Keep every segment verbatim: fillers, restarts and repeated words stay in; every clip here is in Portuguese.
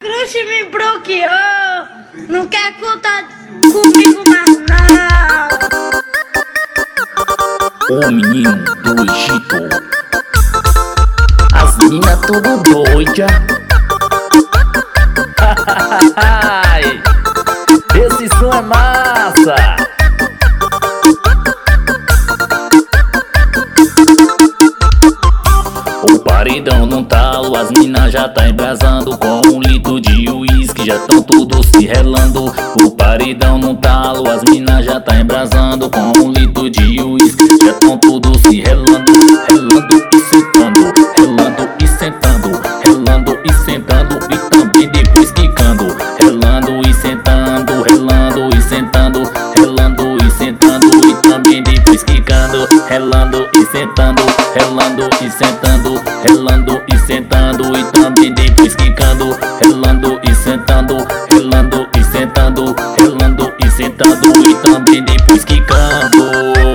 crush me bloqueou, não quer contar comigo mais não. O menino do Egito, as mina tudo doida. Esse som é massa. O paredão num talo, as minas já tá embrasando. Com um litro de uísque já tão tudo se relando. O paredão num talo, as minas já tá embrasando. Com um litro de uísque já tão tudo se relando. Relando e sentando, relando e sentando, relando e sentando e também depois quicando. Relando e sentando, relando e sentando, relando e sentando e também depois quicando. Relando e sentando, relando e sentando, relando e sentando e também depois quicando. Relando e sentando, relando e sentando, relando e sentando e também depois quicando.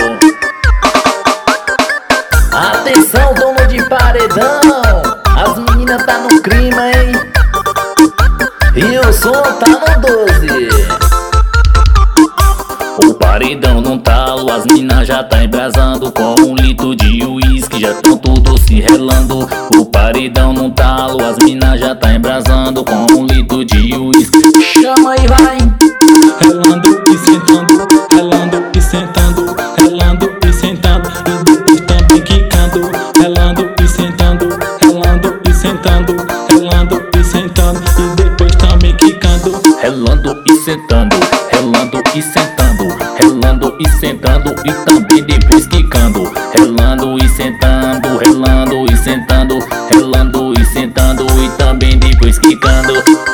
Atenção, dono de paredão, as meninas tá no clima, hein? E o som tá no doze. O paredão num talo, as minas já tá embrasando. Com um litro de uísque já tão tudo se relando. O paredão num talo, as minas já tá embrasando. Com um litro de uísque, chama e vai. Relando e sentando, relando e sentando, relando e sentando e depois também quicando. Relando e sentando, relando e sentando, relando e sentando e depois também quicando. Relando e sentando, relando e sentando, relando e sentando e também depois quicando. Relando e sentando, relando e sentando, relando e sentando e também depois quicando.